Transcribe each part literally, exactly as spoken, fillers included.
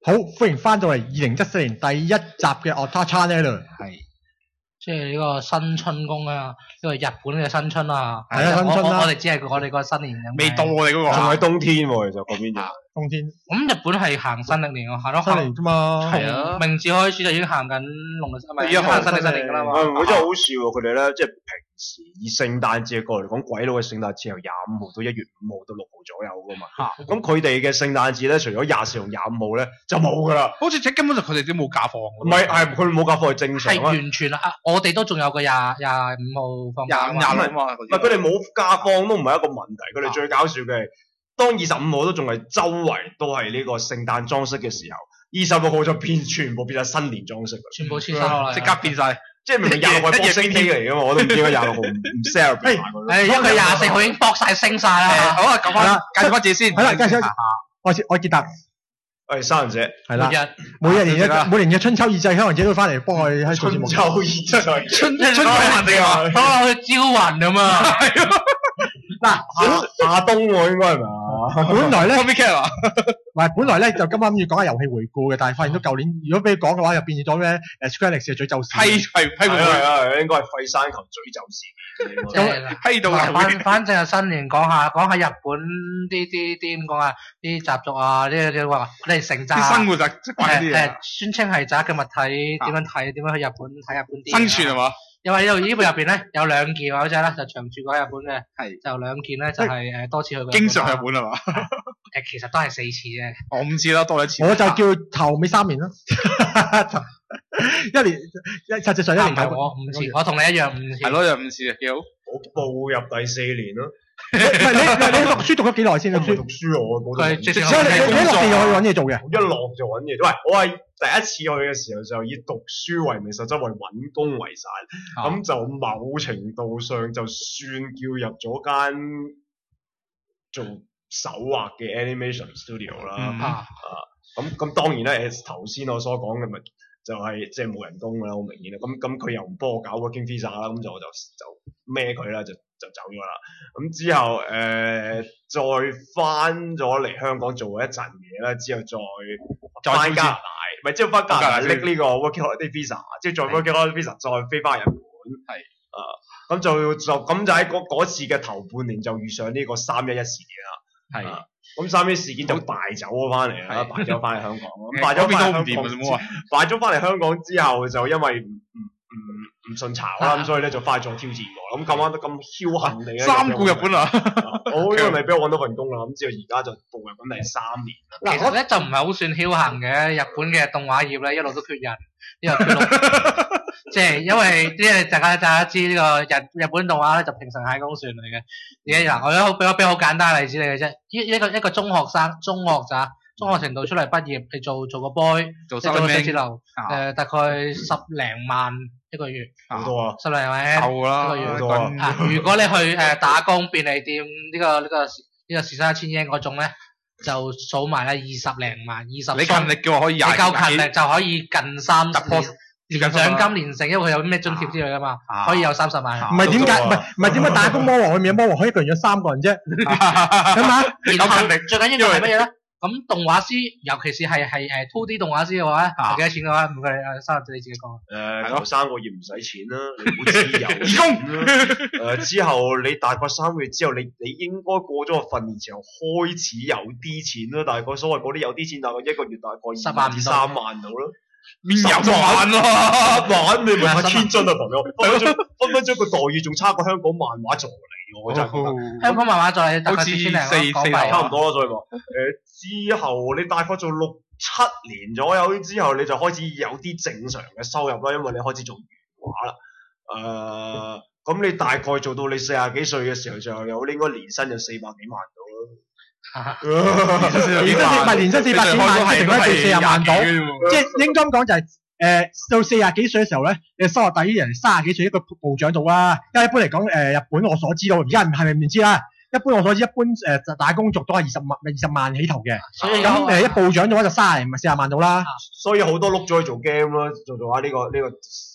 好，歡迎翻到嚟二零一四年第一集嘅 Otaku Channel。 係，即係呢個新春宮啊，呢個日本嘅新春啊。 係啊，新春啦。 我哋只係我哋個新年咁。 未到我哋嗰個， 仲喺冬天喎，其實嗰邊就冬天。 咁日本係行新曆年喎，行咗新年啫嘛。 係啊。明治開始就已經行緊農曆，唔係而家行新曆新年㗎啦嘛。 會唔會真係好笑喎？佢哋咧即係平時以聖誕節過嚟講，鬼佬嘅聖誕節由廿五號到一月五號到六號左右㗎嘛。 嚇。 咁佢哋嘅聖誕節咧，除咗廿四同廿五號咧，就冇㗎啦。 好似即根本就佢哋都冇假放。 唔係，係佢哋冇假放係正常係完全啊！我哋都仲有個廿廿五號放假。 廿五廿六啊嘛。 唔係佢哋冇假放都唔係一個問題，佢哋最搞笑嘅係，當二十五號都仲係周圍都係呢個聖誕裝飾嘅時候，二十六號就變全部變晒新年裝飾啦， 全部黐晒落嚟， 即刻變晒。 即係明明廿六號係 Boxing Day 嚟㗎嘛，我都唔知點解廿六號唔唔 celebrate 埋佢。 誒，因為佢廿四號已經搏晒升晒啦。 好啊，講翻介紹翻自己先。 係啦，介紹下。我我傑特。 誒，生人者。 係啦。 每日每日年嘅每年嘅春秋二祭，香港姐都翻嚟幫我哋喺做節目。 春秋二祭。 春春秋人哋話， 幫我去招魂咁嘛。 嗱， 夏冬喎應該係咪啊？ 本來咧， 唔係本來咧就今晚要講下遊戲回顧嘅，但係發現到舊年如果俾你講嘅話，就變咗咩誒 Square Enix嘅詛咒事件。 係係係係啊，應該係廢山球詛咒事件。 喺度反反正係新年講下講下日本啲啲啲點講啊，啲習俗啊，啲啲話你哋成宅生活就即係啲嘢。 誒宣稱係宅嘅物體點樣睇？點樣去日本睇日本啲生存係嘛？ 因為呢度呢部入邊咧有兩件或者咧就長住過喺日本嘅， 係就兩件咧就係誒多次去過。 經常去日本係嘛？ 誒其實都係四次啫。 我五次啦，多一次。 我就叫頭尾三年啦，一年一實際上一年睇我五次，我同你一樣五次。 係咯，有五次啊，幾好。 我步入第四年咯。 唔係你你你讀書讀咗幾耐先？讀書讀書我冇讀。 佢直情所以你你一落地就去揾嘢做嘅。 一落就揾嘢，喂，我係第一次去嘅時候就以讀書為名，實質為揾工為散，咁、啊、就某程度上就算叫入咗間做手畫嘅 animation studio 啦。 嗯、 啊，咁咁當然咧，頭先我所講嘅咪就係即係冇人工㗎啦，好明顯啦。咁咁佢又唔幫我搞 working visa 啦，咁就我就就孭佢啦，就就走咗啦。咁之後誒、呃、再翻咗嚟香港做一陣嘢啦，之後再翻加拿大，咪之後翻加拿大拎呢個 working holiday visa，即係再 working holiday visa 再飛翻日本。係啊，咁就就咁就喺嗰次嘅頭半年就遇上呢個三一一事件啦。係。啊咁三一事件就敗走咗翻嚟啦，敗咗翻嚟香港。咁敗咗翻嚟香港，敗咗翻嚟香港之後就因為唔唔唔唔順巢啦，咁所以咧就翻去再挑戰過。咁咁啱得咁僥倖地咧， 三顧日本啊！ 我因為咪俾我揾到份工啦，咁之後而家就步入緊第三年。 其實咧就唔係好算僥倖嘅，日本嘅動畫業咧一路都缺人，呢個缺路。即係因為因為大家大家知呢個日日本動畫咧就平成蟹公船嚟嘅。而家嗱，我有俾我俾好簡單嘅例子你嘅啫。一一個一個中學生，中學咋，中學程度出嚟畢業，你做做個 boy， 做即係做寫字樓，誒大概十零萬一個月， 好多啊， 十零萬夠啦， 一個月。 好多啊！ 啊，如果你去誒打工便利店呢個呢個呢個時薪一千英嗰種咧，就數埋啦二十零萬，二十。 你勤力嘅話可以廿。 你夠勤力就可以近三十。年獎金連成，因為佢有咩津貼之類噶嘛，啊、可以有三十萬。 唔係點解？唔係唔係點解打工魔王裏面魔王可以一個人有三個人啫？咁啊， 然後最緊要係乜嘢咧？咁動畫師，尤其是係係誒 two D 動畫師嘅話咧，幾、啊、多錢嘅話，唔該你誒收入你自己講。 誒頭三個月唔使錢啦，你好自由義工啦。誒之後你大概三個月之後，你你應該過咗個訓練之後開始有啲錢啦，大概所謂嗰啲有啲錢，大概一個月大概二萬至三萬到啦。 邊有十萬咯？ 十萬你咪係千津啊，朋友！分分鐘分分鐘個待遇仲差過香港漫畫助理喎，我真係覺得。 香港漫畫助理大概四千零港幣， 差唔多啦，再講。誒之後你大概做六七年左右之後，你就開始有啲正常嘅收入啦，因為你開始做原畫啦。誒，咁你大概做到你四十幾歲嘅時候，就有應該年薪就四百幾萬到啦。 年薪四百，年薪四百幾萬，即係成四十萬到。即係應該咁講就係誒到四十幾歲嘅時候咧，你收入大於人三十幾歲一個部長度啦。因為一般嚟講誒日本我所知道，而家係咪唔知啦？一般我所知，一般誒打工族都係二十萬，二十萬起頭嘅。咁誒一部長嘅話就三十零四十萬到啦。 所以好多碌咗去做 game 啦，做做下呢個呢個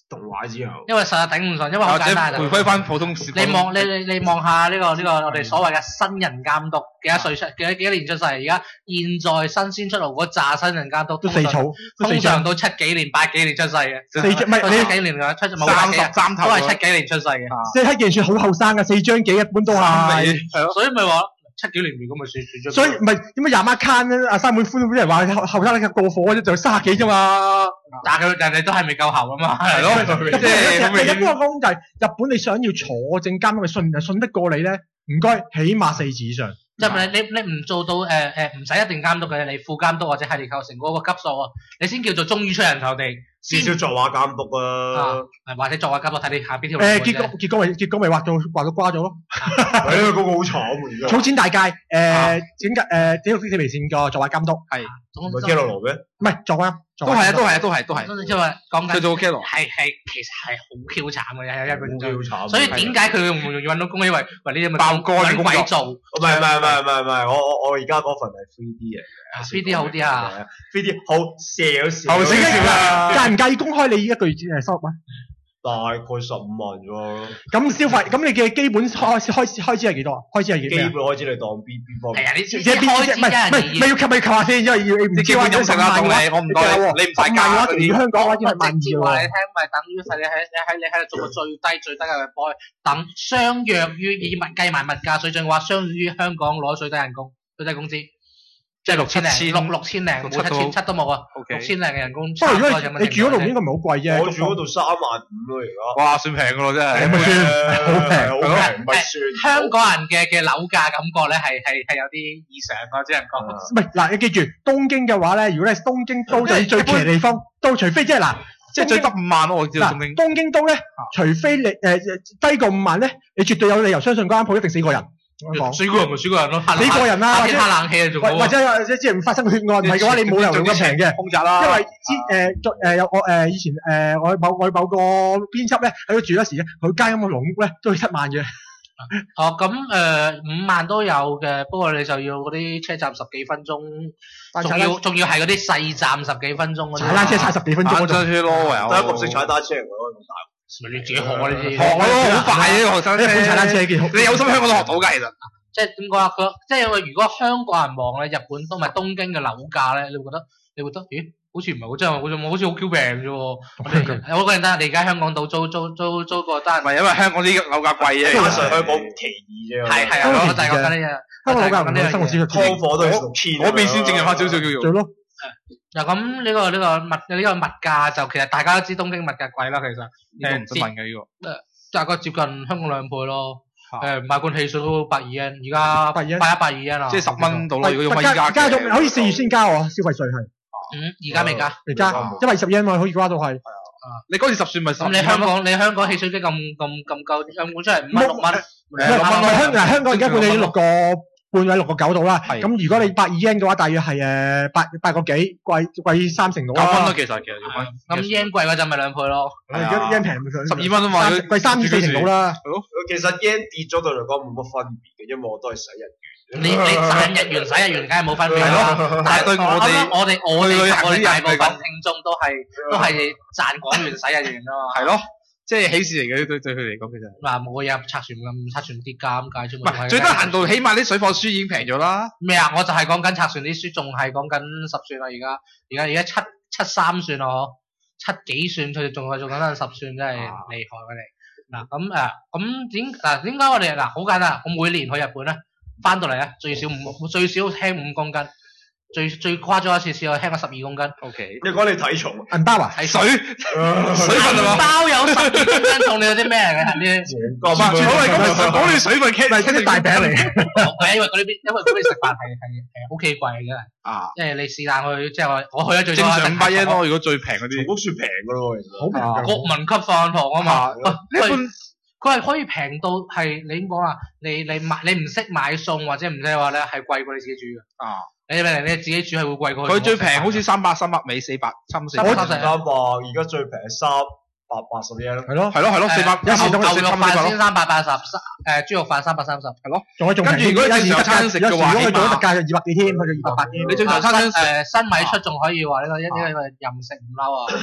動畫之後， 因為實在頂唔順，因為好或者簡單啊。 回歸翻普通視你望你你你望下呢個呢個我哋所謂嘅新人監督幾多歲出幾多幾多年出世？而家現在新鮮出爐嗰扎新人監督都四草，都四通常張， 都七幾年八幾年出世嘅， 四張唔係七你幾年嘅出冇三幾啊十三頭都係七幾年出世嘅， 即係黑件算好後生嘅，四張幾一般都係。 係咯， 所以咪話七幾年如果咪算算咗。 所以唔係點解廿孖卡咧？阿三妹歡俾人話後後生咧過火啫，就卅幾啫嘛。 但係佢人哋都係未夠喉啊嘛。 係咯，即係咁日明本嘅講就係日本，你想要坐正監督，信信得過你咧，唔該，起碼四字以上。 即係你你你唔做到誒誒唔使一定監督嘅，你副監督或者係你構成嗰個級數啊，你先叫做終於出人頭地。 至少作畫監督啊， 啊，或者作為監督睇你下邊條路誒嘅啫。 結果結果咪結果咪畫到畫到瓜咗咯。 係啊，嗰個好慘啊而家。 草錢大界誒點解誒點解微線個作畫監督係唔係 Kero 咩？ 唔係作畫， 都係啊，都係啊，都係都係。 因為講緊佢做 Kero 係係其實係好 Q 慘嘅，有一本好慘。 所以點解佢唔容易揾到工？因為喂呢啲咪爆肝嘅揾工作鬼做唔係唔係唔係唔係唔係，我我我而家嗰份係 three D 嚟嘅 ，three D 好啲啊 ，three D 好少少， 好少少啊介唔介意公開你一個月誒收入啊？ 大概十五萬啫喎。 咁消費咁你嘅基本開開開開支係幾多啊？開支係幾基多啊？ 本開支你當邊邊方面？ 係啊，你知即係邊開支唔係唔係咪要咪求下先，因為要你唔知話即係基本飲食啦，當你我唔當你，你唔使加嘅話， 嗰啲。 如果香港嘅話已經係萬二直接話你喎。 聽，咪等於係你喺你喺你喺度做個最低最低嘅波，等相約於以物計埋物價水準嘅話，相約於香港攞最低人工、最低工資，即係六千零七千六六千零冇七千七都冇啊， OK 六千零嘅人工。 不過如果差唔多你你住嗰度應該唔係好貴啫。 我住嗰度三萬五咯，而家。 哇，算平噶咯，真係。 咁咪算好平好平，唔係算。 香港人嘅嘅樓價感覺咧係係係有啲異常嘅，只能講。 唔係嗱，你記住東京嘅話咧，如果你係東京都就係最平嘅地方，都除非即係嗱， 即係最得五萬咯，我知道嗱東京。 東京都咧，除非你誒低過五萬咧，你絕對有理由相信嗰間鋪一定死過人。我講死個人咪死個人咯， 死過人啦，或者夏天下冷氣啊，仲好或或者或者即係發生個血案，唔係嘅話你冇理由用咁平嘅。 空宅啦。 因為之誒作誒有我誒以前誒我某我某個編輯咧喺度住嗰時咧，佢間咁嘅籠屋咧都要七萬嘅。 哦，咁誒五萬都有嘅，不過你就要嗰啲車站十幾分鐘，仲要仲要係嗰啲細站十幾分鐘嗰啲。 踩單車踩十幾分鐘嗰單種。 車咯，唯有。 第一個唔識踩單車，我咁大。 咪你自己學啊呢啲。 學咯，好快嘅學生你一般踩單車幾好？ 你有心香港都學到㗎，其實。 即係點講啊？佢即係因為如果香港人望咧，日本都唔係東京嘅樓價咧，你會覺得你會覺得，咦？好似唔係好真係，好似好似好 Q 平啫喎。我嗰陣得，你而家香港島租租租租個單， 唔係因為香港啲樓價貴嘅， 加上香港唔便宜啫。 係係啊，我就係講緊呢樣。 香港樓價唔係生活指數劏房都係六千。 嗰邊先正入翻少少叫做。 最咯。 嗱咁呢個呢個物呢個物價就其實大家都知東京物價貴啦，其實呢個唔使問嘅呢個。 大概接近香港兩倍咯。誒買罐汽水都百二yen，而家百二yen， 百一百二yen啊。 即係十蚊到啦，如果用依加家加咗，好似四月先加喎，消費稅係。 嗯，而家未加。 未加，因為十 yen 嘛，可以加到係。 你嗰時十算咪十咁你香港你香港汽水機咁咁咁夠，兩罐出嚟五蚊六蚊， 唔係唔係香嗱香港而家罐你六個半或者六個九度啦。 係咁如果你百二 yen 嘅話，大約係誒八八個幾，貴貴三成到啦。 九蚊咯，其實其實九蚊。 咁 yen 貴嗰陣咪兩倍咯。 而家 yen 平十二蚊啊嘛， 貴三至四成到啦。 其實 yen 跌咗對嚟講冇乜分別嘅，因為我都係使日元。 你你賺日元使日元，梗係冇分別啦。 但係對我哋我哋我哋去旅行我哋啲人嚟講大部分聽眾都係都係賺港元使日元啊嘛。 係咯，即係喜事嚟嘅，對對佢嚟講其實。 嗱冇嘢，拆船咁拆船跌價咁解啫唔嘛。 係最低限度，起碼啲水貨書已經平咗啦。 咩啊？我就係講緊拆船啲書，仲係講緊十算啦。而家而家而家七七三算啊，嗬，七幾算，佢哋仲係做緊十算，真係厲害佢哋。嗱咁誒，咁點嗱點解我哋嗱好簡單？我每年去日本咧，翻到嚟咧最少五最少輕五公斤，最最誇張一次試我輕咗十二公斤。 O K。 你講你體重， 銀包啊？ 係水水分啊嘛。 包有十二公斤重，你有啲咩嚟嘅？呢唔係，所謂咁咪講你水分 K 咪即係大餅嚟。 係因為嗰啲因為嗰啲食飯係係係好奇怪嘅真係。 啊。 即係你是但去，即係我我去咗最多正常五百 yen 咯，如果最平嗰啲。 都算平噶咯，其實。 好平㗎。 國民級飯堂啊嘛。 一般。 佢係可以平到係你點講啊？你你買你唔識買餸或者唔識嘅話咧，係貴過你自己煮嘅。啊！你明你自己煮係會貴過佢。 佢最平好似三百三百尾四百，差唔多四百。 三百， 三百，而家最平三百八十一咯。 係咯， 係咯係咯，四百。 有時牛仲肉飯先三百八十，誒豬肉飯三百三十。係咯。 仲有仲跟住如果正常餐食嘅話， 如果佢做特價就二百幾添，佢就二百八添。 你正常餐誒新米出仲可以話呢個一呢個任食唔嬲啊！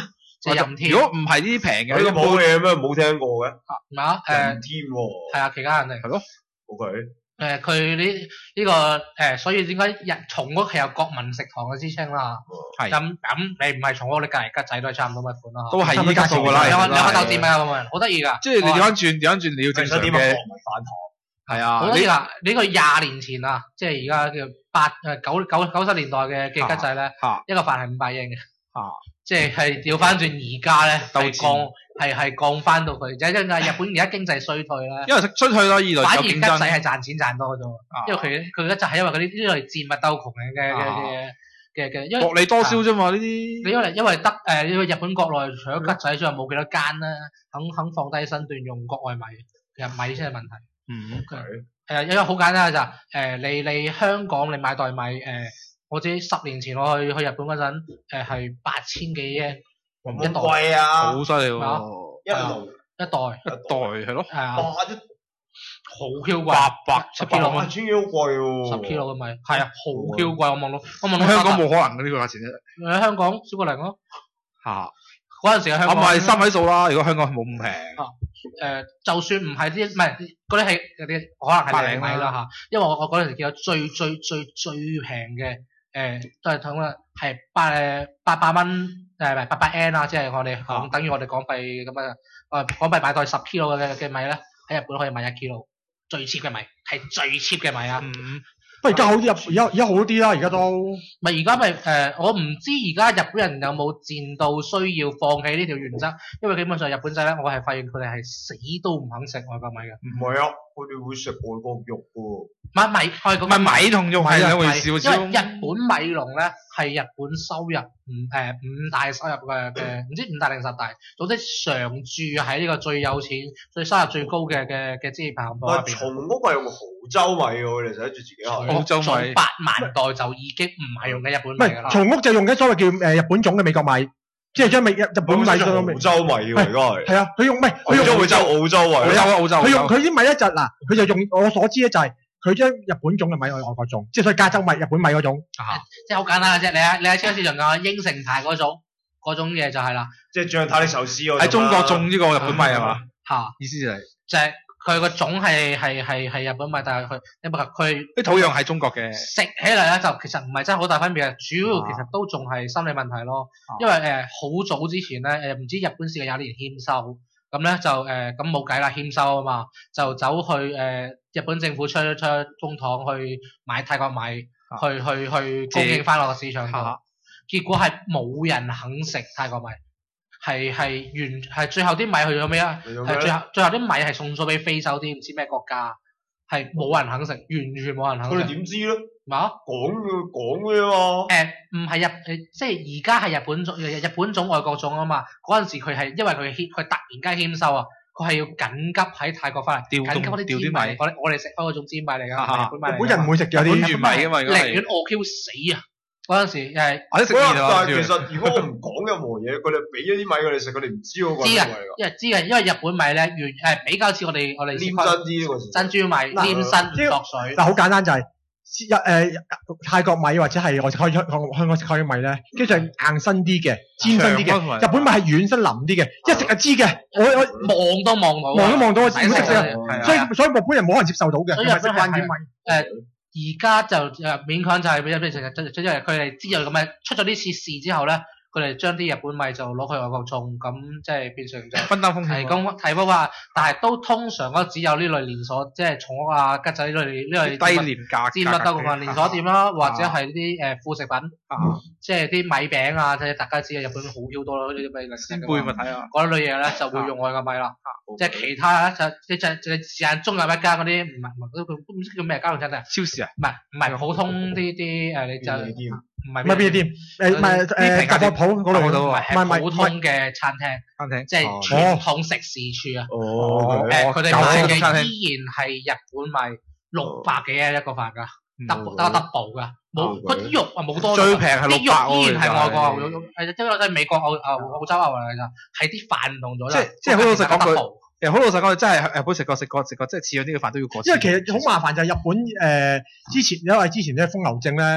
即係任添。 如果唔係呢啲平嘅， 呢個冇嘢咩？冇聽過嘅。 唔係啊？誒任添喎。 係啊，期間限定。 係咯。 O K。 誒佢呢呢個誒，所以點解日松屋係有國民食堂嘅之稱啦？ 係。 咁咁你唔係松屋，你隔離吉仔都係差唔多乜款啦。 都係呢級數㗎啦。 兩個兩個豆店啊咁樣，好得意㗎。 即係你調翻轉，調翻轉你要正常嘅。 國民飯堂。 係啊。 好得意㗎！呢個廿年前啊，即係而家叫八誒九九九十年代嘅嘅吉仔咧，一個飯係五百英嘅。 啊。即係係調翻轉而家咧，係降係係降翻到佢，即係因為日本而家經濟衰退啦。 因為衰退啦，二來有競爭。 反而吉仔係賺錢賺多咗，因為佢佢咧就係因為嗰啲呢類賤物鬥窮嘅嘅嘅嘅嘅，因為薄利多銷啫嘛呢啲。 你因為因為得誒呢個日本國內除咗吉仔之外冇幾多間啦，肯肯放低身段用國外米，其實米先係問題。 嗯， 係誒，因為好簡單嘅就係誒，你你香港你買袋米誒。我知十年前我去去日本嗰陣，誒係八千幾嘢一袋， 貴啊， 好犀利喎！ 一籠一袋一袋係咯， 係啊， 八好 Q 貴， 八百十 K 八千幾好貴喎， 十 K 嘅米係啊，好 Q 貴，我望到我望到香港冇可能嘅呢個價錢啫， 喺香港少過零咯， 嚇嗰陣時喺香港， 我咪三位數啦，如果香港冇咁平， 誒就算唔係啲唔係嗰啲係嗰啲可能係零米啦嚇，因為我我嗰陣時見到最最最最平嘅。誒都係同啊，係八誒八百蚊誒唔係八百 N 啦，即係我哋講等於我哋港幣咁樣，誒港幣買袋十 kilo 嘅嘅米咧，喺日本可以買一 kilo，最 cheap 嘅米係最 cheap 嘅米啊！ 嗯， 不過而家好啲，而家而家好啲啦，而家都咪而家咪誒，我唔知而家日本人有冇賤到需要放棄呢條原則，因為基本上日本仔咧，我係發現佢哋係死都唔肯食外國米嘅。 唔係啊，佢哋會食外國肉喎。 唔係米，我係講唔係米同肉係兩回事喎。 因為日本米農咧係日本收入唔誒五大收入嘅嘅，唔知五大定十大，總之常駐喺呢個最有錢、最收入最高嘅嘅嘅職業排行榜入邊。 松屋係用豪州米喎，佢哋寫住自己係豪州米。 八萬袋就已經唔係用緊日本唔米㗎啦。 係松屋就用緊所謂叫誒日本種嘅美國米，即係將美日日本米做到澳洲米喎，而家係。 係啊，佢用唔係佢用澳洲澳洲米。 澳洲澳洲。 佢用佢啲米咧就嗱，佢就用我所知咧就係。佢將日本種嘅米去外國種，即係所以加州米、日本米嗰種， 啊、即係好簡單嘅啫。你喺你喺超市場講應承牌嗰種嗰種嘢就係啦， 即係將泰力壽司嗰種喺中國種呢個日本米係嘛？ 嚇、啊， 意思就係就係佢個種係係係係日本米，但係佢因為佢啲土壤係中國嘅，食起嚟咧就其實唔係真係好大分別嘅，主要其實都仲係心理問題咯。啊、因為誒好、呃、早之前咧誒唔知日本試過有年欠收。咁咧就誒咁冇計啦，欠收啊嘛，就走去誒、呃、日本政府出出公帑去買泰國米，啊、去去去供應翻落個市場度，啊、結果係冇人肯食泰國米，係係完係最後啲米去咗咩啊？係最後最後啲米係送咗俾非洲啲唔知咩國家，係冇人肯食，完全冇人肯食。 佢哋點知咧？ 嘛？ 講嘅講嘅嘛。 誒唔係日誒，即係而家係日本種日本種外國種啊嘛。嗰陣時佢係因為佢欠佢突然間欠收啊，佢係要緊急喺泰國翻嚟調緊急嗰啲尖米，我我哋食開嗰種尖米嚟㗎，日本人唔會食嘅啲原米㗎嘛， 寧願餓 Q 死啊！嗰陣時誒， 我都食煙啊。 但係其實如果我唔講任何嘢，佢哋俾咗啲米佢哋食，佢哋唔知嗰個係咩嚟㗎。 因為知嘅，因為日本米咧原誒比較似我哋我哋黏身啲喎， 珍珠米黏身唔落水。 嗱好簡單就係日誒泰國米或者係我食開香香港食開米咧，跟住係硬身啲嘅、尖身啲嘅。日本米係軟身腍啲嘅，一食就知嘅。我我望都望到， 望都望到，我唔識食啊。所以所以日本人冇可能接受到嘅。 所以日本係誒。而家就誒勉強就係俾俾成日即係佢哋知道咁嘅出咗呢次事之後咧，佢哋將啲日本米就攞去外國種，咁即係變成就分擔風險， 提供提供話，但係都通常嗰只有呢類連鎖，即係松屋啊、吉仔呢類呢類低廉價戰略鬥嘅連鎖店啦，或者係啲誒副食品，即係啲米餅啊，即係大家知啊，日本好 Q 多咯，呢啲米零食嘅。 杯咪睇下嗰類嘢咧就會用外國米啦，即係其他咧就即係即係時間中有一間嗰啲唔係唔係都唔知叫咩家用餐廳， 超市啊？ 唔係唔係普通啲啲誒，你就唔係唔係便利店，誒唔係誒雜貨鋪嗰度唔係係普通嘅餐廳， 餐廳即係傳統食肆處啊。 哦， 誒佢哋賣嘅依然係日本米六百幾啊一個飯㗎，double 得 double 㗎，冇嗰啲肉啊冇多， 最平係六百喎， 依然係外國牛肉，係即係美國澳澳澳洲牛嚟㗎咋，係啲飯唔同咗啦。 即即係好老實講句。其實好老實講，真係日本食過食過食過，即係似樣啲嘅飯都要過錢。 因為其實好麻煩就係日本誒之前，因為之前咧瘋牛症咧，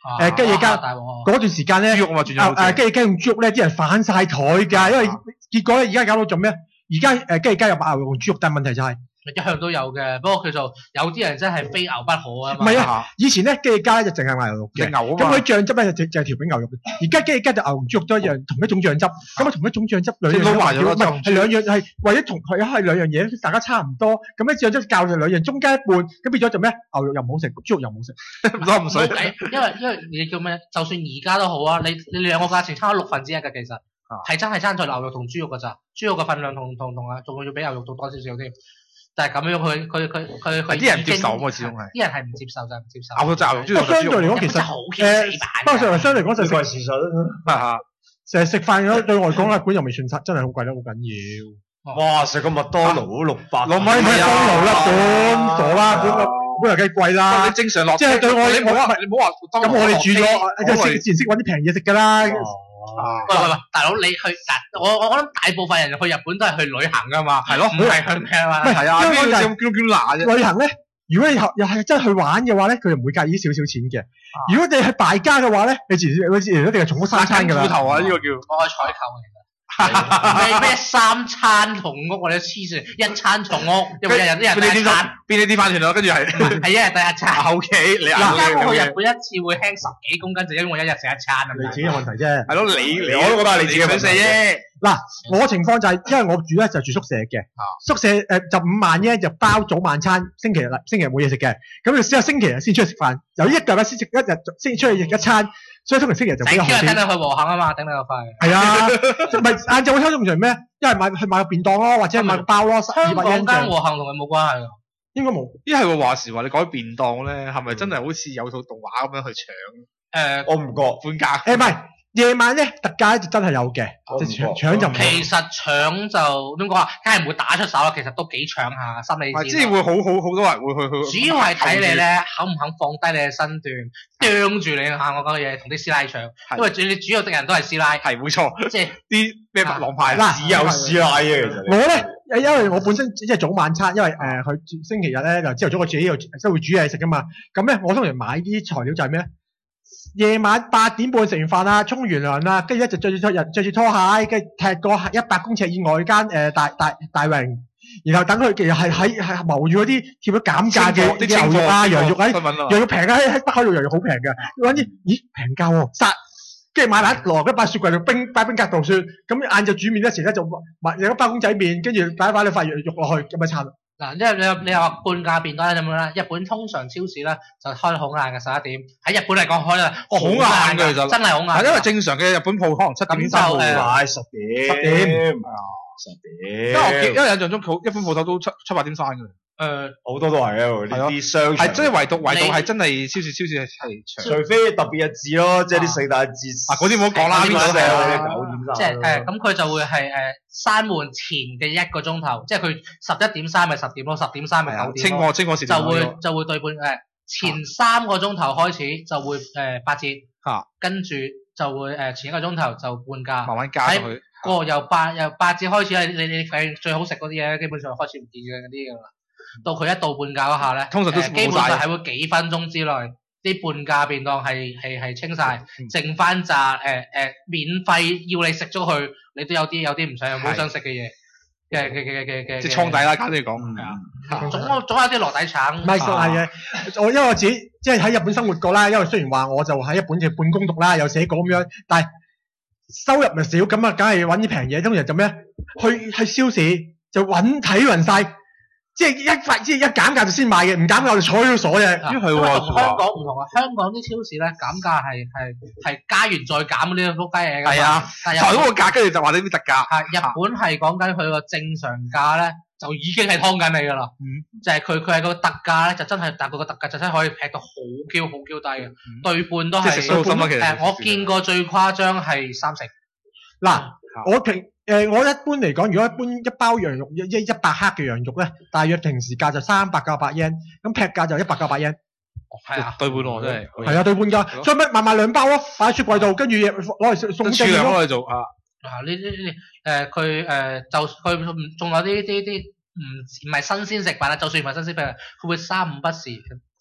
誒雞翼間大鑊嗰段時間咧， 豬肉啊嘛，轉咗好正。 誒雞翼雞用豬肉咧，啲人反晒台㗎，因為結果咧而家搞到做咩？而家誒雞翼雞有白牛肉同豬肉，但係問題就係。 一向都有嘅，不過佢就有啲人真係非牛不可啊嘛。 唔係啊，以前咧雞翼雞咧就淨係牛肉嘅， 隻牛啊嘛。 咁佢醬汁咧就就係調俾牛肉嘅。而家雞翼雞就牛同豬肉都一樣，同一種醬汁。咁啊同一種醬汁兩樣撈埋咗咯唔係係兩樣係為咗同係係兩樣嘢，大家差唔多。咁咧醬汁教就兩樣，中間一半，咁變咗做咩？牛肉又唔好食，豬肉又唔好食， 唔多唔水。 冇計，因為因為你叫咩？就算而家都好啊，你你兩個價錢差咗六分之一嘅，其實係真係爭在牛肉同豬肉㗎咋。豬肉嘅份量同同同啊，仲要比牛肉多多少少添。但係咁樣，佢佢佢佢佢啲人接受啊嘛，始終係。 啲人係唔接受就唔接受。 牛肉就牛肉，豬肉就相豬肉。 對嚟講其實好死誒，不過相相對嚟講就食呢個係事實啦。 啊成日食飯嗰對我嚟講，日本又未算差，真係好貴得好緊要。 哇！食個麥當勞六百， 六唔係麥當勞啦，本傻啦，本個本嚟計貴啦你。正常落， 即係對我你冇話你冇話。 咁我哋住咗，即係自然識揾啲平嘢食㗎啦。 喂喂喂，大佬你去嗱，我我我諗大部分人去日本都係去旅行㗎嘛， 係咯唔係去咩啊嘛？ 唔係係啊， 香港就係邊有咁叫叫乸啫？ 旅行咧，如果你又又係真係去玩嘅話咧，佢就唔會介意少少錢嘅。如果你係敗家嘅話咧，你自然你自然一定係重複三餐㗎啦。 斧頭啊，呢個叫。 我去採購嘅。咩咩三餐同屋或者黐線，一餐同屋，因為日日啲人第一餐， 變你啲翻轉咯，跟住係係一日第一餐。 O K，你而啱家我去日嘅。 本一次會輕十幾公斤，就因為我一日食一餐啊嘛。 你自己嘅問題啫。 係咯，你你我都覺得係你自己嘅問題想死啫。 嗱，我情況就係、因為我住咧就住宿舍嘅，宿舍誒、呃、就五萬啫，就包早晚餐，星期日啦，星期日冇嘢食嘅，咁你試下星期日先出去食飯，有一日咧先食一日先出去食一餐，所以通常星期日就比較好啲。 整日等你去和幸啊嘛，等你個肺。 係啊，即係咪晏晝餐通常咩？一係買去買個便當咯，或者係買個包咯，二香百港間英和幸同佢冇關係㗎。 應該冇。 一係會話時話你講便當咧，係咪真係好似有套動畫咁樣去搶誒， 我唔覺。 半價？ 誒唔係夜晚咧特價咧就真係有嘅，即係搶搶就唔係。 其實搶就點講啊？梗係唔會打出手啦，其實都幾搶下，心理唔係， 戰。 即係會好好好多人會去去。 主要係睇你咧，肯唔肯放低你嘅身段，啄住你下我講嘅嘢，同啲師奶搶。因為你主要敵人都係師奶， 係冇錯， 即係啲咩狼牌嗱只有師奶嘅其實。 我咧，因因為我本身即係早晚餐，因為誒佢、星期日咧就朝頭早我自己又即係會煮嘢食噶嘛。咁咧我通常買啲材料就係咩？夜晚八點半食完飯啦，沖完涼啦，跟住一就着住拖着住拖鞋，跟住踢過一百公尺以外間誒、呃、大大大榮，然後等佢其實係喺係謀住嗰啲貼咗減價嘅啲牛肉啊、羊肉啊，羊肉平啊，喺喺北海道羊肉好平嘅，揾啲咦平價喎，殺！跟住買埋落一擺雪櫃度冰擺冰格度算，咁晏晝煮麵嗰時咧就買有一包公仔麵，跟住擺一擺兩塊肉落去咁咪撐。 嗱，因為你你話半價便當咁樣啦，日本通常超市咧就開得好晏嘅十一點，喺日本嚟講開得哦好晏嘅其實真係好晏。 因為正常嘅日本鋪可能七點三咁就誒買十點， 十點十因為我記，因點， 為印象中佢一般鋪頭都七七八點三嘅。 誒， 好多都係啊，呢啲商場係真係唯獨唯獨係真係超市超市係係長。 除非特別日子咯，即係啲四大節啊嗰啲唔好講啦， 嗰啲邊度都係啦。 九點即係誒，咁佢就會係誒閂門前嘅一個鐘頭，即係佢十一點三咪十點咯，十點三咪九點咯， 清貨清貨時就會就會對半誒前三個鐘頭開始就會誒八折， 嚇， 跟住就會誒前一個鐘頭就半價， 慢慢加上去。 個由八由八折開始係你你誒最好食嗰啲嘢，基本上開始唔見嘅嗰啲㗎啦。到佢一到半價嗰下咧， 通常都誒基本上係會幾分鐘之內，啲半價便當係係係清晒，剩翻扎誒誒免費要你食咗佢，你都有啲有啲唔想又好想食嘅嘢嘅嘅嘅嘅嘅， 即係倉底啦，簡單啲講。 係啊，總總有啲籮底橙。 唔係係嘅，我因為我自己即係喺日本生活過啦，因為雖然話我就喺日本嘅半工讀啦，有寫過咁樣，但係收入咪少，咁啊梗係揾啲平嘢，通常就咩？去去超市就揾睇勻晒。即係一發，即係一減價就先買嘅，唔減價我就坐喺度鎖嘅。 因為同香港唔同啊，香港啲超市咧減價係係係加完再減嗰啲撲街嘢㗎嘛。 係啊， 但係抬到個價，跟住就話你啲特價。 係日本係講緊佢個正常價咧，就已經係劏緊你㗎啦。 嗯， 就係佢佢係個特價咧，就真係但係佢個特價就真係可以劈到好嬌好嬌低嘅，對半都係。 即係食到心啦，其實。 誒，我見過最誇張係三成。 嗱，我平誒我一般嚟講，如果一般一包羊肉一一一百克嘅羊肉咧，大約平時價就三百九八 yen，咁劈價就一百九八 yen。 係啊， 對半喎真係。 係啊，對半價，所以咩買買兩包咯，擺喺雪櫃度，跟住攞嚟送儲糧攞嚟做啊。 啊！呢呢呢誒佢誒就佢仲有啲啲啲唔唔係新鮮食品啦，就算唔係新鮮食品，佢會三五不時，即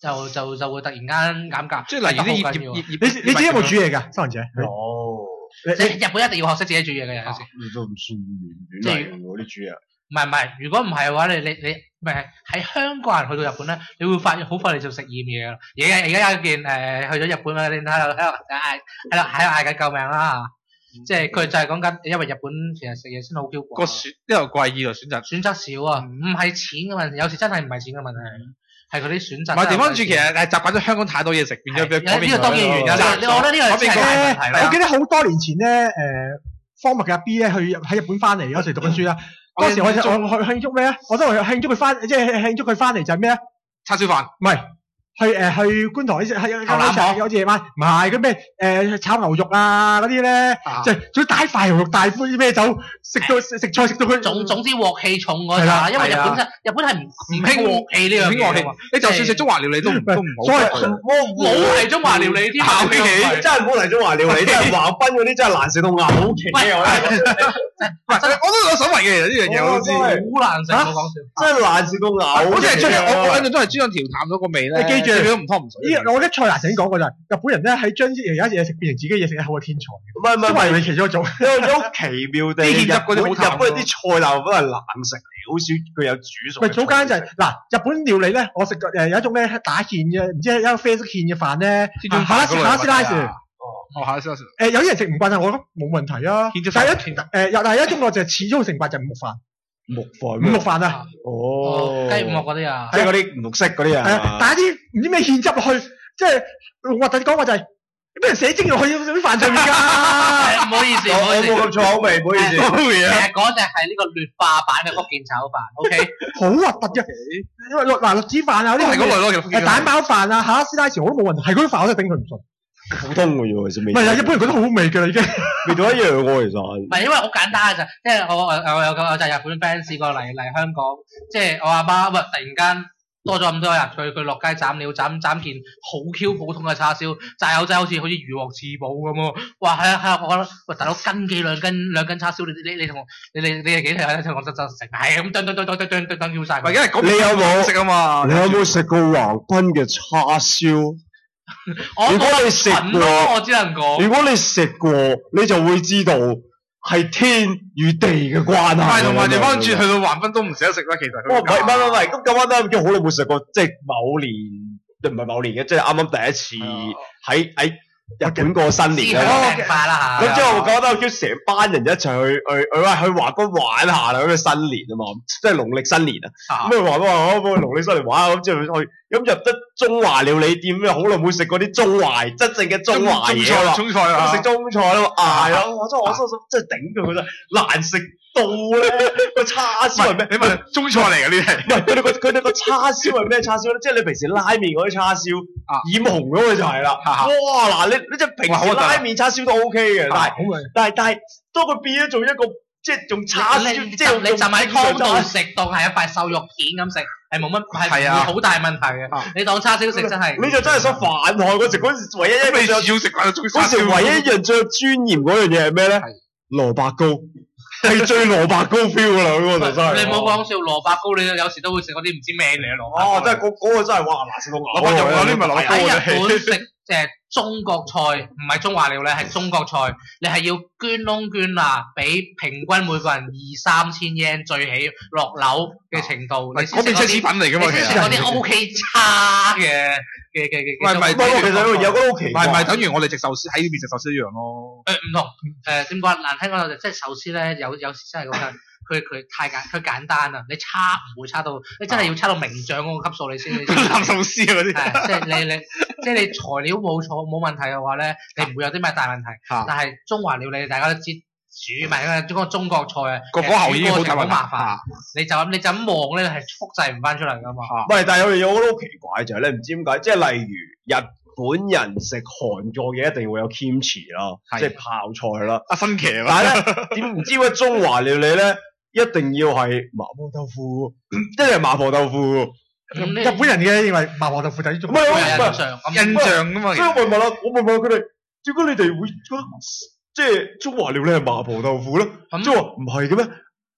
就就就會突然間減價。 即係例如啲醃醃醃， 你你自己有冇煮嘢㗎，收人姐？ 哦， 你即係日本一定要學識自己煮嘢嘅人有時。 你都唔算亂即係嚟喎啲煮嘢。 唔係唔係，如果唔係嘅話，你你你唔係喺香港人去到日本咧，你會發現好快你就食厭嘢啦。而家而家有件誒、呃、去咗日本嘅，你喺度喺度嗌喺度喺度嗌緊救命啦！即係佢就係講緊，因為日本其實食嘢真係好 Q 貴。 個選一路貴，二來選擇選擇少啊，唔係錢嘅問題，有時真係唔係錢嘅問題，係嗰啲選擇。 唔係調翻轉，其實係習慣咗香港太多嘢食，變咗變咗。 呢個當然原因啦。你我覺得呢個係問題啦。 我記得好多年前咧，誒方墨嘅阿 B 咧去喺日本翻嚟嗰時讀緊書啦。嗰時我我去慶祝咩啊？我都係慶祝佢翻，即係慶祝佢翻嚟就係咩啊？ 叉燒飯。 唔係。去誒、呃、去觀塘啲食，係牛腩有夜晚，唔係嗰咩誒炒牛肉啊嗰啲咧，就仲要大塊牛肉大杯啤酒，食到食食菜食到佢總總之鑊氣重嗰陣，因為日本真日本係唔唔興鑊氣呢樣嘢， 你就算食中華料理都唔都唔好。 所以冇係中華料理添， 考起真係冇嚟中華料理，真係橫濱嗰啲真係難食到嘔嘅。 我都有所謂嘅呢樣嘢，我都知好難食，冇講笑， 真係難食到嘔。 我真係出嚟，我我印象中係專登調淡咗個味咧。 你記住， 你都唔湯唔水。 呢我覺得蔡瀾曾經講過就係日本人咧喺將啲有一嘢食變成自己嘢食，係好嘅天才。 唔係唔係， 因為你其中一種， 因為好奇妙地，日本日本啲菜流都係冷食嚟，好少佢有煮熟。 喂，早間就係嗱，日本料理咧，我食過誒有一種咧打芡嘅，唔知係一個啡色芡嘅飯咧，下下斯拉士。 哦，下斯拉士。誒有啲人食唔慣，但係我覺得冇問題啊。但係一誒又但係一種我就始終成敗就係五目飯。 木飯， 五目飯啊！ 哦， 雞五目嗰啲啊， 即係嗰啲唔綠色嗰啲啊。 係打啲唔知咩芡汁落去，即係核突啲講話就係俾人寫精落去啲飯上面㗎。 唔好意思，唔好意思， 我冇咁重口味，唔好意思。 其實嗰只係呢個劣化版嘅福建炒飯 ，OK， 好核突嘅。因為嗱栗子飯啊，嗰啲係嗰類咯， 誒蛋包飯啊，下斯拉士我都冇問題，係嗰啲飯我真係頂佢唔順。 普通嘅喎，其實味。 唔係啊，一般人覺得好好味㗎啦，已經味道一樣喎，其實。 唔係因為好簡單嘅咋，即係我我我有個我就係日本 fans 過嚟嚟香港，即係我阿媽喂突然間多咗咁多人，佢佢落街斬料斬斬件好 Q 普通嘅叉燒，炸友仔好似好似如獲至寶咁喎，哇係啊係啊，我覺得喂大佬斤幾兩斤兩斤叉燒，你你你同你你你係幾條咧？同我就就成係咁燉燉燉燉燉燉燉燉叫晒。 唔係因為你有冇食啊嘛？ 你有冇食過橫濱嘅叉燒？如果你食過， 我只能講。 如果你食過，你就會知道係天與地嘅關係。 係同埋調翻轉去到橫濱都唔捨得食啦，其實。 哦，唔係唔係唔係，咁咁啱得，叫好耐冇食過，即係某年，唔係某年嘅，即係啱啱第一次喺喺日本過新年啦。咁之後我覺得叫成班人一齊去去去話去橫濱玩下啦，咁嘅新年啊嘛，即係農曆新年啊。咁啊橫濱話好，咁農曆新年玩下，咁之後去，咁入得中華料理店咩？好耐冇食過啲中華真正嘅中華嘢啦。 中菜啊！ 食中菜咯，嗌咯，我真我真真係頂佢真係難食到咧，個叉燒係咩？ 你問中菜嚟嘅呢啲？ 唔係佢哋個佢哋個叉燒係咩叉燒咧？即係你平時拉麵嗰啲叉燒，染紅嗰個就係啦。哇！嗱，你你即係平時拉麵叉燒都 OK 嘅，但係但係但係當佢變咗做一個即係用叉燒，即係你浸喺湯度食，當係一塊瘦肉片咁食，係冇乜係唔會好大問題嘅。你當叉燒食真係， 你就真係想反害嗰時嗰時唯一一味少食慣中嗰時唯一一樣最有尊嚴嗰樣嘢係咩咧？蘿蔔糕係最蘿蔔糕 feel 噶啦，嗰個就真係。 你唔好講笑，蘿蔔糕你有時都會食嗰啲唔知咩嚟嘅蘿蔔糕。 哦，真係嗰嗰個真係哇難食到嘔。 蘿蔔蓉嗰啲咪蘿蔔糕喺日本食誒中國菜，唔係中華料理，係中國菜，你係要捐窿捐罅，俾平均每個人二三千 yen 最起落樓嘅程度。 嗰邊奢侈品嚟㗎嘛，其實嗰啲 O K 差嘅嘅嘅嘅。 唔係唔係， 其實有嗰個好奇怪。 唔係唔係，等於我哋食壽司喺呢邊食壽司一樣咯。 誒唔同誒點講難聽講就即係壽司咧，有有時真係講緊。佢佢太簡佢簡單啦，你差唔會差到，你真係要差到名將嗰個級數你先。 藍壽司嗰啲， 即係你你即係你材料冇錯冇問題嘅話咧，你唔會有啲咩大問題。但係中華料理大家都知煮埋嗰個中國菜啊， 個火候已經好大麻煩。你就咁你就咁望咧係複製唔翻出嚟噶嘛。 唔係，但係有樣嘢我覺得好奇怪就係咧，唔知點解，即係例如日本人食韓國嘢一定會有 kimchi 啦，即係泡菜啦。 阿新奇啊！ 但係咧點唔知點解中華料理咧？一定要係麻婆豆腐，一定係麻婆豆腐。 日本人嘅認為麻婆豆腐就係呢種， 唔係我印象印象㗎嘛。 所以我問問啦，我問問佢哋，點解你哋會覺得即係中華料理係麻婆豆腐咧？即係話唔係嘅咩？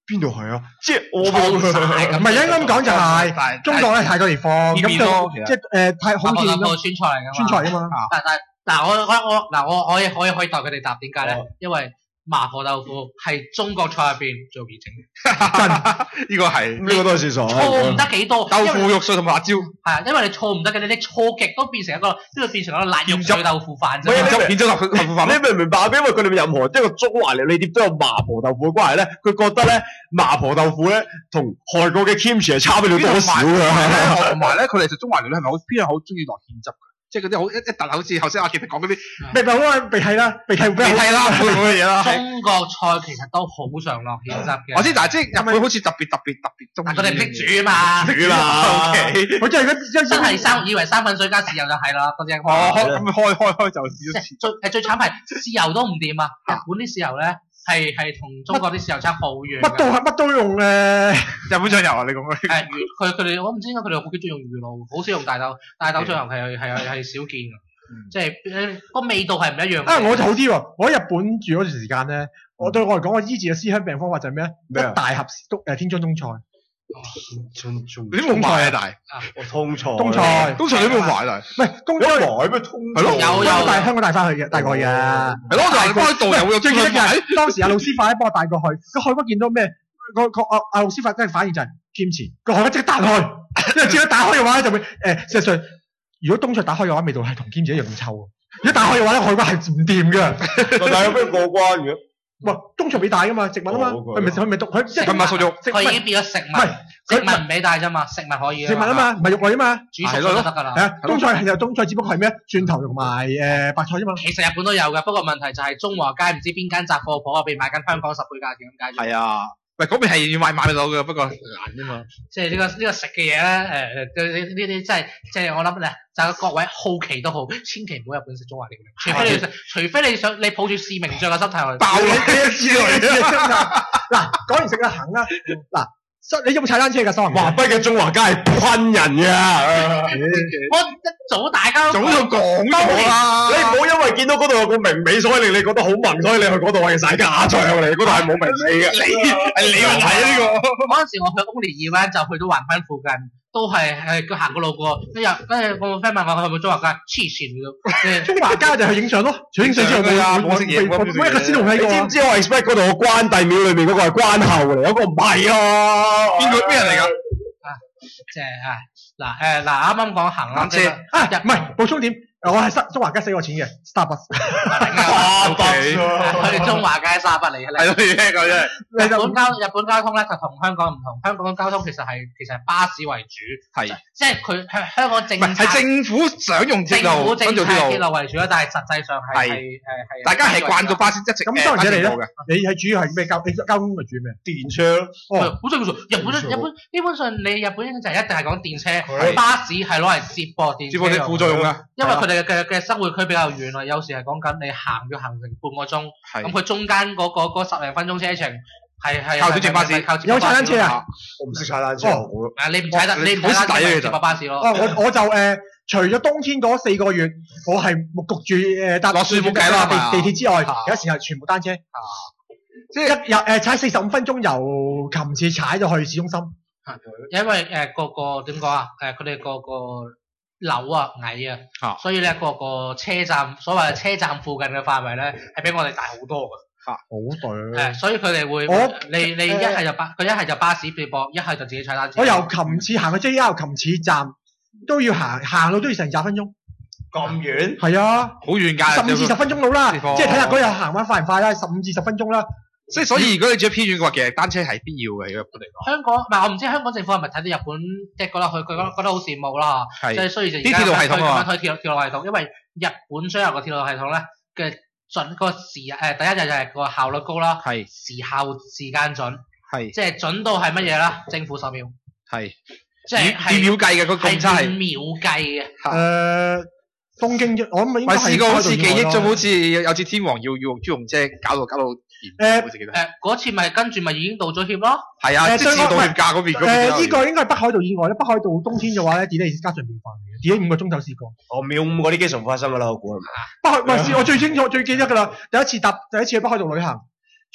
邊度係啊？即係我錯晒咁唔係應該咁講就係但中國咧太多地方， 見面咁咯其實就即係誒太好見咯， 馬婆豆腐川菜嚟㗎嘛。 川菜啊嘛。 但但嗱，我我我嗱，我可以可以可以代佢哋答點解咧哦？ 因為麻婆豆腐係中國菜入邊最容易整嘅， 呢個係呢個都係事實。 錯唔得幾多。 豆腐因為肉碎同埋辣椒， 係啊，因為你錯唔得嘅，你你錯極都變成一個呢個變成一個辣肉碎豆腐飯啫嘛。 唔係你變咗豆腐豆腐飯你明唔明白？因為佢哋任何一個中華料理碟都有麻婆豆腐嘅關係咧，佢覺得咧麻婆豆腐咧同韓國嘅 kimchi 係差別咗多少㗎。 同埋咧，佢哋食中華料理係咪好偏向好中意落芡汁㗎？即係嗰啲好一一笪，好似頭先阿傑講嗰啲鼻咪好啊，鼻涕啦，鼻涕會比較好係啦，咁嘅嘢啦。 中國菜其實都好常落芡汁嘅。 我知，但係即係日本好似特別特別特別中意。 但佢哋唔識煮啊嘛， 煮啦 OK 我真係嗰真係生以為三粉水加豉油就係啦，嗰隻。 哦，開咁開開開就即係最誒最慘係豉油都唔掂啊！日本啲豉油咧係係同中國啲豉油差好遠㗎。 乜都係乜都用誒， 日本醬油啊！你講嗰啲誒魚佢佢哋我唔知點解佢哋好中意用魚露，好少用大豆，大豆醬油係係係係少見㗎。即係誒個味道係唔一樣嘅。 啊我就好啲喎，我喺日本住嗰段時間咧，我對我嚟講，我醫治嘅思鄉病方法就係咩咩啊一大盒都誒天津中菜， 中中你都冇買啊，但係我通菜， 中菜通常你都冇買但係。 唔係中有菜。 買咩通係咯有香港有帶香港帶翻去嘅，帶過去嘅。 係咯，就係開度又會有最記得中菜買。 嘅，當時阿老師傅咧幫我帶過去，個海關見到咩？個個阿阿老師傅真係反應就係堅持，個海關即刻打開，因為只要打開嘅話咧就會誒，事實上如果東菜打開嘅話，味道係同堅持一樣咁臭。如果打開嘅話咧，海關係唔掂嘅。 但係有咩過關嘅？ 喂，東菜俾帶噶嘛，植物啊嘛， 哦佢咪佢咪佢即係佢咪屬肉植物佢已經變咗食物， 唔係食物唔俾帶啫嘛，食物可以植物啊嘛，唔係肉類啊嘛。 煮熟咗就得㗎啦。 係啊，東菜係有東菜，只不過係咩？蒜頭同埋誒白菜啫嘛。 其實日本都有嘅，不過問題就係中華街唔知邊間雜貨鋪啊，被賣緊香港十倍價錢咁解啫。 係啊，喂，嗰邊係要買買到嘅，不過難啫嘛。 即係呢個呢個食嘅嘢咧，誒誒呢呢啲真係即係我諗咧，就係各位好奇都好，千祈唔好日本食中華料理，除非你想，除非你想你抱住市民將嘅心態去爆你之類嗱，講完食啊行啦，嗱。你有冇踩單車㗎？收華北嘅中華街係昆人嘅， 我一早大家早就講咗啦。 你唔好因為見到嗰度有個名尾，所以令你覺得好聞，所以你去嗰度係晒假象嚟，嗰度係冇名尾嘅。 你係你問題啊呢個。 嗰陣時我去 Only Event 就去到橫濱附近，都係係佢行過路過，跟住跟住我個 friend 問我去唔去中華街，黐線嘅都。 中華街就去影相咯，除影相之後冇冇冇冇一個先同喺你個。 知唔知我 expect 嗰度個關帝廟裏面嗰個係關后嚟，嗰個唔係咯？ 邊個咩人嚟㗎？ 即係啊嗱誒嗱啱啱講行啦， 車啊唔係補充點，我係中中華街使過錢嘅 Starbucks。 花北去中華街沙北嚟嘅。 係咯，你聽講啫。 日本交日本交通咧就同香港唔同，香港嘅交通其實係其實係巴士為主， 係即係佢香香港政唔係係策政府想用鐵路， 政府政策係鐵想做鐵路， 路為主啦，但係實際上係係係係係大家係慣咗巴士一直咁當然你咧嘅。， 你係主要係咩交？你交通係主要咩？ 電車咯， 哦， 好正常。日本日本基本上你日本就係一定係講電車，巴士係攞嚟接駁電車接駁啲副作用㗎。 因為佢哋嘅嘅生活區比較遠啊，有時係講緊你行要行成半個鐘，咁係佢中間嗰個嗰十零分鐘車程係係靠小型巴士靠有踩單車啊？ 我唔識踩單車， 哦我啊，你唔踩得， 哦你唔踩單車咪接駁巴士咯。 哦，我我就誒，除咗冬天嗰四個月，我係焗住誒搭落雪冇計啦係嘛地地鐵之外， 啊其他時間全部單車。 即係一日誒踩四十五分鐘由琴次踩到去市中心。 因為誒個個點講啊？誒佢哋個個樓啊矮啊， 啊所以咧個個車站所謂車站附近嘅範圍咧係比我哋大好多㗎。 好對。 誒，所以佢哋會我你你一係就巴佢一係就巴士接駁，一係就自己踩單車。 我由琴次行去 J R 琴次站都要行行路都要成廿分鐘。 咁遠， 係啊， 好遠㗎， 十五至十分鐘到啦， 地方即係睇下嗰日行翻快唔快啦，十五至十分鐘啦。 即係所以如果你住得偏遠嘅話，其實單車係必要嘅，喺日本嚟講。 香港唔係我唔知香港政府係咪睇到日本即係覺得佢佢覺得覺得好羨慕啦嚇，即係係所以就而啲鐵路系統啊家推鐵路鐵路系統，因為日本將來個鐵路系統咧嘅準個時誒第一就係個效率高啦， 係時效時間準， 係即係準到係乜嘢啦？正負十秒， 係即係以秒計嘅個咁差係。 係秒計嘅。 誒，東京我諗應該我係試過好似記憶中，好似似有次天皇要要用朱紅遮搞到搞到誒好似記得。 誒嗰次咪跟住咪已經道咗歉咯。 係啊， 誒即係自動協價嗰邊嗰邊誒呢個應該係北海道以外咧，北海道冬天嘅話咧，delay 家常便飯嚟嘅，delay 五個鐘頭試過。 我秒五嗰啲經常發生㗎啦，我估係咪？ 北海唔係試我最清楚最記得㗎啦，第一次搭第一次去北海道旅行，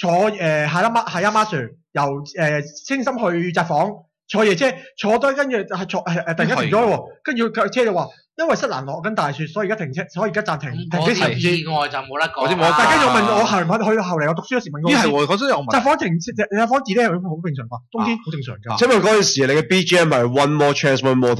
坐誒下一馬下一馬船由誒青森去札幌坐夜車坐多跟住係坐誒誒突然間停咗喎，跟住架車就話因為室蘭落緊大雪，所以而家停車，所以而家暫停停幾時唔知。 意外就冇得講。 但係跟住我問我後嚟去後嚟我讀書嗰時問我咦係喎，嗰陣有問。 札幌停札幌字咧好正常㗎，冬天好正常㗎。 請問嗰陣時你嘅 B G M 係 One More Chance One More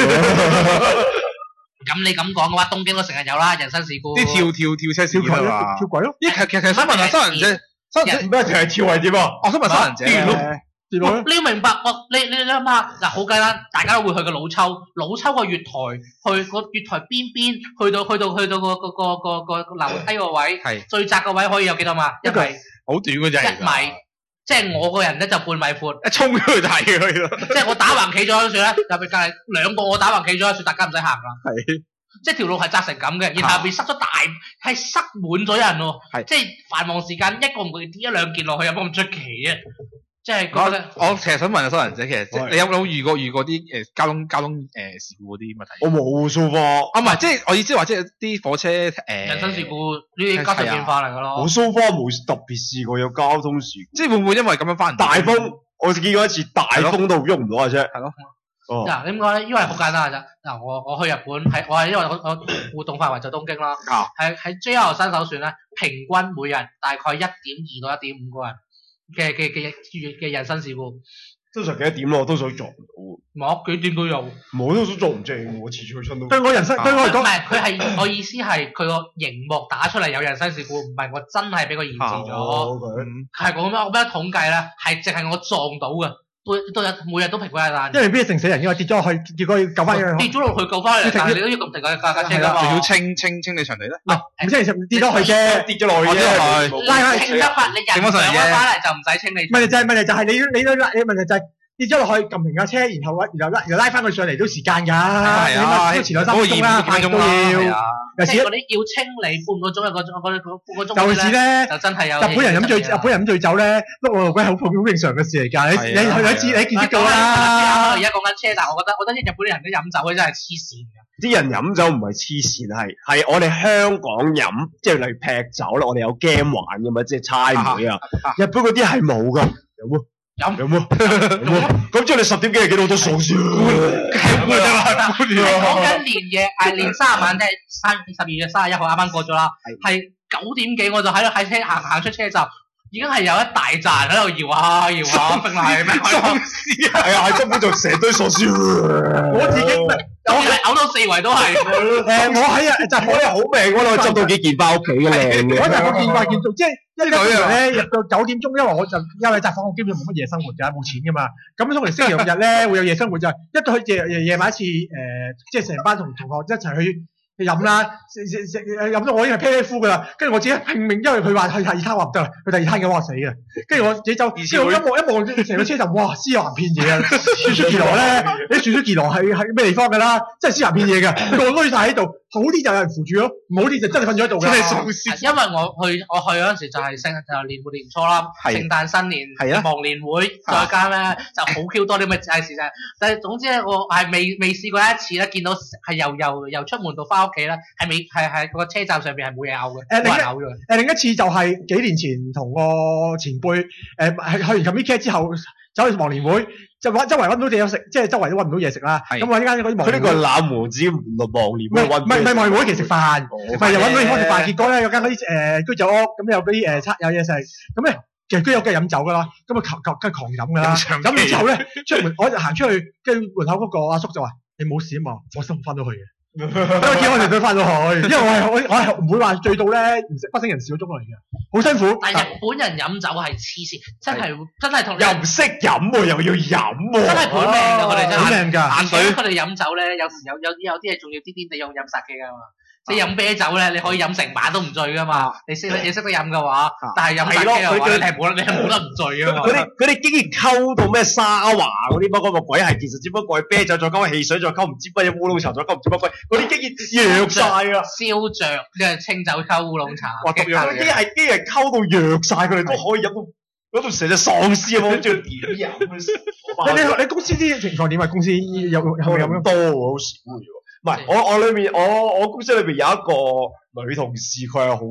Time？ 咁你咁講嘅話，東京都成日有啦，人身事故。 啲跳跳跳車跳軌啊！ 跳軌咯。 咦，其實其實想問下收人姐，收人姐咩係跳係點啊？ 我想問收人姐咧。 你要明白，我你你諗下嗱，好簡單，大家都會去個老秋，老秋個月台，去個月台邊邊，去到去到去到個個個個個樓梯個位， 係最窄個位可以有幾多碼？一米， 好短嘅啫， 一米，即係我個人咧就半米闊， 一衝咗去睇佢咯。 即係我打橫企咗喺度咧，入邊隔離兩個我打橫企咗喺度，大家唔使行啦。 係， 即係條路係窄成咁嘅，然後入邊塞咗大係塞滿咗人喎， 係即係繁忙時間一個唔會跌一兩件落去有冇咁出奇啊？即係覺得我其實想問下收人姐，其實即係你有冇遇過遇過啲誒交通交通誒事故嗰啲問題？ 我冇蘇花， 啊唔係，即係我意思話，即係啲火車誒人身事故呢啲家常便飯嚟㗎咯。 我蘇花冇特別試過有交通事故， 即係會唔會因為咁樣翻大風？我見過一次大風都喐唔到嘅啫。 係咯。 哦。 嗱點講咧？因為好簡單㗎啫。嗱我我去日本係我係因為我我活動範圍就東京啦。 啊。 係喺 J R 新手線咧，平均每人大概一點二到一點五個人。嘅嘅嘅嘅人身事故， 通常幾多點咯？我都想撞唔到。 冇幾點都有。 冇都想撞唔正，我次次去親都。 對我人生，對我嚟講， 唔係佢係我意思係佢個熒幕打出嚟有人身事故，唔係我真係俾佢延遲咗。係講咩？我俾佢統計咧，係淨係我撞到嘅，都都有每日都平均一單。 因為邊成死人嘅話跌咗落去，結果要救翻佢。 跌咗落去救翻佢，但係你都要咁停架架架車㗎嘛。 仲要清清清理場地咧？ 唔係唔清理跌咗落去啫， 跌咗落去啫。 拉翻清得翻，你人上翻嚟就唔使清理。 問題就係問題就係你你都拉，你問題就係跌咗落去撳停架車，然後然後拉然後拉翻佢上嚟都時間㗎。 係啊， 都遲兩三分鐘啦，快都要。 有時嗰啲要清理半個鐘一個鐘，嗰嗰半個鐘尤其是咧， 就真係有。 日本人飲醉，日本人飲醉酒咧，碌我路鬼係好普遍、好正常嘅事嚟㗎。你你你知你見識到啦。 而家講緊車，但係我覺得我覺得啲日本啲人都飲酒，真係黐線㗎。 啲人飲酒唔係黐線，係係我哋香港飲，即係例如劈酒啦，我哋有 game 玩㗎嘛，即係猜枚啊。日本嗰啲係冇㗎，有冇？ 飲有冇？有冇？咁即係你十點幾係幾多都數先。 講緊年夜係年卅晚，即係三十二月三十一號啱啱過咗啦，係九點幾我就喺度喺車行行出車站。已經係有一大紮喺度搖下搖下，定係咩？喪屍係啊，係根本就成堆喪屍。 我自己我係嘔到四圍都係。 誒，我喺啊，就我哋好命，我哋執到幾件翻屋企嘅靚嘅。 我就冇見過見到，即係一通常咧入到九點鐘，因為我就因為札幌我基本上冇乜夜生活㗎，冇錢㗎嘛。咁通常星期六日咧會有夜生活，就係一到去夜夜夜晚一次誒，即係成班同同學一齊去。飲啦，食食食飲到我已經係啤啤夫㗎啦，跟住我自己拼命，因為佢話去第二攤話唔得啦，去第二攤嘅話死嘅，跟住我自己走，跟住我一望一望成個車站，哇，屍橫遍野啊！樹樹傑羅咧，你樹樹傑羅係係咩地方㗎啦？真係屍橫遍野㗎，個個堆曬喺度，好啲就有人扶住咯，唔好啲就真係瞓咗喺度㗎。 真係喪屍。 因為我去我去嗰陣時就係聖就係年末年初啦，聖誕新年忘年會，再加咧就好 Q 多啲咁嘅祭事就係，但係總之咧我係未未試過一次咧，見到係由由由出門到翻屋企咧，係未係係個車站上邊係冇嘢嘔嘅，冇人嘔嘅。 誒另一次就係幾年前同個前輩誒係去完 Comic-Con 之後走去忘年會，就揾周圍揾唔到嘢食，即係周圍都揾唔到嘢食啦。咁我依間嗰啲佢呢個冷門子忘年會揾唔係唔係忘年會，其實食飯，唔係又揾到地方食飯。結果咧有間嗰啲誒居酒屋，咁有啲誒餐有嘢食，咁咧其實居酒屋梗係飲酒㗎啦，咁啊狂梗係狂飲㗎啦。飲完之後咧出門，我就行出去，跟住門口嗰個阿叔就話：你冇事啊嘛，我先翻到去嘅。因為叫我哋隊翻到去，因為我係我我係唔會話醉到咧唔識不省人事嗰種嚟嘅，好辛苦。 但係日本人飲酒係黐線，真係真係同又唔識飲喎，又要飲喎， 真係本命㗎，佢哋真係本命㗎。 而且佢哋飲酒咧，有時有有啲有啲嘢仲要癲癲地用飲殺機㗎嘛。你飲啤酒咧，你可以飲成晚都唔醉噶嘛。你識你識得飲嘅話，但係飲殺機嘅話，你係冇你係冇得唔醉噶嘛。 佢哋佢哋竟然溝到咩沙華嗰啲乜嗰個鬼係，其實只不過係啤酒再溝汽水再溝唔知乜嘢烏龍茶再溝唔知乜鬼，嗰啲竟然弱晒啊！ 燒著即係清酒溝烏龍茶。 哇！咁樣啲係啲人溝到弱晒，佢哋都可以飲到嗰度成隻喪屍咁，跟住點飲？ 你你你公司啲情況點啊？公司有係咪咁多喎？好少嘅喎。唔係，我我裏面我我公司裏邊有一個女同事，佢係好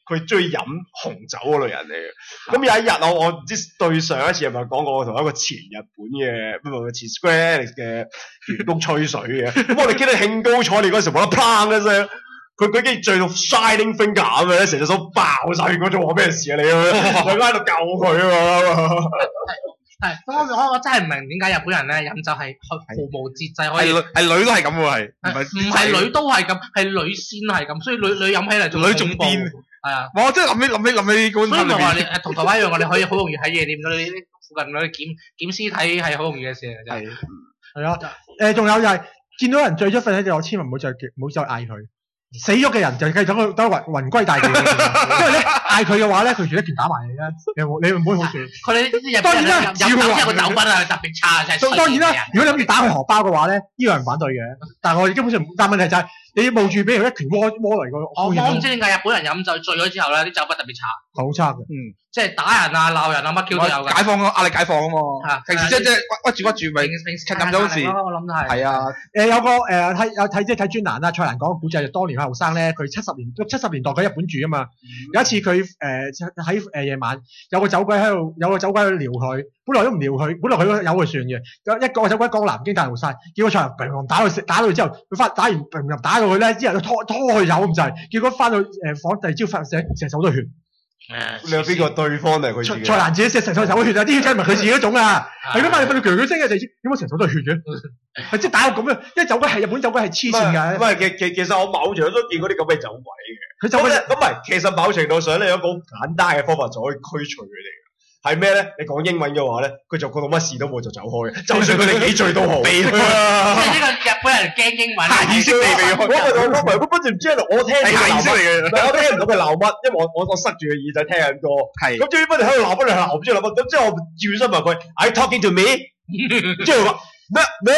佢中意飲紅酒嗰類人嚟嘅。咁有一日我我唔知對上一次係咪講過，我同一個前日本嘅唔係前 Square Enix 嘅員工吹水嘅。咁我哋傾得興高采烈嗰時，冇得砰一聲，佢佢竟然醉到 Shining Finger 咁樣，成隻手爆晒嗰種，我咩事啊你咁樣？我喺度救佢啊嘛。 係，我我我真係唔明點解日本人咧飲酒係毫無節制可以。 係女係女都係咁喎，係唔係？ 唔係女都係咁，係女先係咁，所以女女飲起嚟仲女仲癲。係啊！ 我真係諗起諗起諗起嗰所以咪話你誒同台灣一樣，我哋可以好容易喺夜店嗰啲附近嗰啲檢檢屍體係好容易嘅事嚟嘅啫。 係係啊，誒仲有就係見到人醉咗瞓喺度，我千萬唔好再唔好再嗌佢。死咗嘅人就繼續等佢等佢魂歸大地，因為咧嗌佢嘅話咧，佢全一拳打埋你啦。你你唔好好笑。 佢哋啲日當然啦， 飲酒一個酒品係特別差，真係。 當然啦，如果你諗住打佢荷包嘅話咧，呢個人反對嘅。但係我哋基本上，但問題就係你冒住俾人一拳摸摸嚟個。 我唔知點解日本人飲酒醉咗之後咧，啲酒品特別差。 好差嘅。 嗯。即係打人啊、鬧人啊、乜 Q 都有嘅。 解放咯，壓力解放啊嘛。平時即即屈住屈住咪吸飲咗時。 我諗都係。 係啊。誒有個誒睇有睇即係睇專欄啦，蔡瀾講個古仔就當年喺後生咧，佢七十年七十年代喺日本住啊嘛。有一次佢誒喺誒夜晚有個酒鬼喺度，有個酒鬼喺度撩佢，本來都唔撩佢，本來佢有佢算嘅。一個酒鬼講南京大屠殺，結果蔡瀾砰砰打佢打到之後，佢翻打完砰砰打到佢咧，之後拖拖佢走咁滯，結果翻到誒房第二朝發醒成手都係血。 你有邊個對方定係佢自己？ 蔡瀾自己成手手血啊！啲血真係唔係佢自己嗰種啊！係咁翻嚟瞓到鋸鋸聲嘅就點解成手都係血嘅？係即係打到咁樣，因為酒鬼係日本酒鬼係黐線㗎。 唔係其其其實我某程度都見過啲咁嘅酒鬼嘅。 佢酒鬼咁唔係，其實某程度上咧有一個好簡單嘅方法就可以驅除佢哋。係咩咧？你講英文嘅話咧，佢就覺到乜事都冇就走開嘅，就算佢哋幾醉都好。 即係呢個日本人驚英文， 下意識嚟嘅。 我咪我咪我不斷唔知喺度，我聽係下意識嚟嘅。 我聽唔到佢鬧乜，因為我我我塞住個耳仔聽緊歌。 係。 咁至於不斷喺度鬧，不斷鬧，唔知鬧乜。咁之後我轉身問佢 ，Are you talking to me？之後佢話 No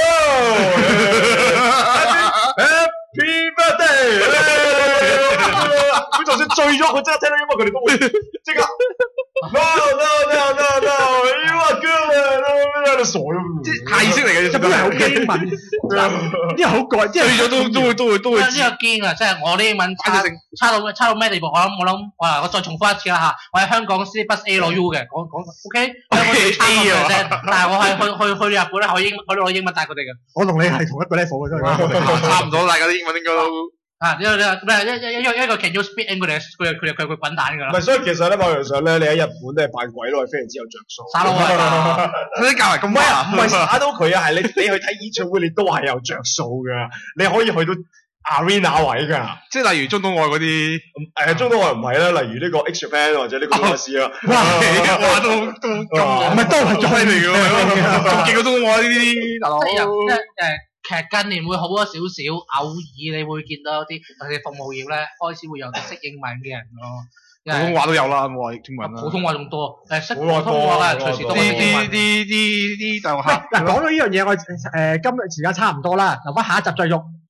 No，Happy Birthday。佢就算醉咗，佢即刻聽到音樂，佢哋都會即刻。No no no no no！You are good！喺度傻咗， 即係下意識嚟嘅， 日本人好驚英文，呢個好怪，即係醉咗都都會都會都會。 呢個堅啊！即係我啲英文差差到差到咩地步？我諗我諗，我我再重複一次啦嚇！我喺香港 C plus A 攞 U 嘅，講講 OK，香港最差嘅啫。但係我係去去去日本咧，學英我攞英文帶佢哋嘅。 我同你係同一個 level 嘅，真係差唔多，大家啲英文應該都。 啊！呢個呢個咩？一一一一個 Can you speak English？佢佢佢佢滾蛋㗎啦！ 唔係，所以其實咧，某樣上咧，你喺日本咧扮鬼佬係非常之有着數。 耍佬啊！ 嗰啲教係咁啊，唔係耍到佢啊，係你你去睇演唱會，你都係有着數㗎。你可以去到 arena 位㗎。即係例如中東愛嗰啲，誒中東愛唔係啦，例如呢個 X Japan 或者呢個 U S 啊。 哇！哇都都咁， 唔係都係最犀利㗎喎，仲勁過中東愛呢啲大佬。 即係誒。其實近年會好咗少少，偶爾你會見到啲特別服務業咧開始會有啲識英文嘅人咯。 普通話都有啦，我話中文啦。 普通話仲多，誒識普通話嘅隨時都識英文。 啲啲啲啲就客。 嗱講到呢樣嘢，我誒今日時間差唔多啦，留翻下一集再用。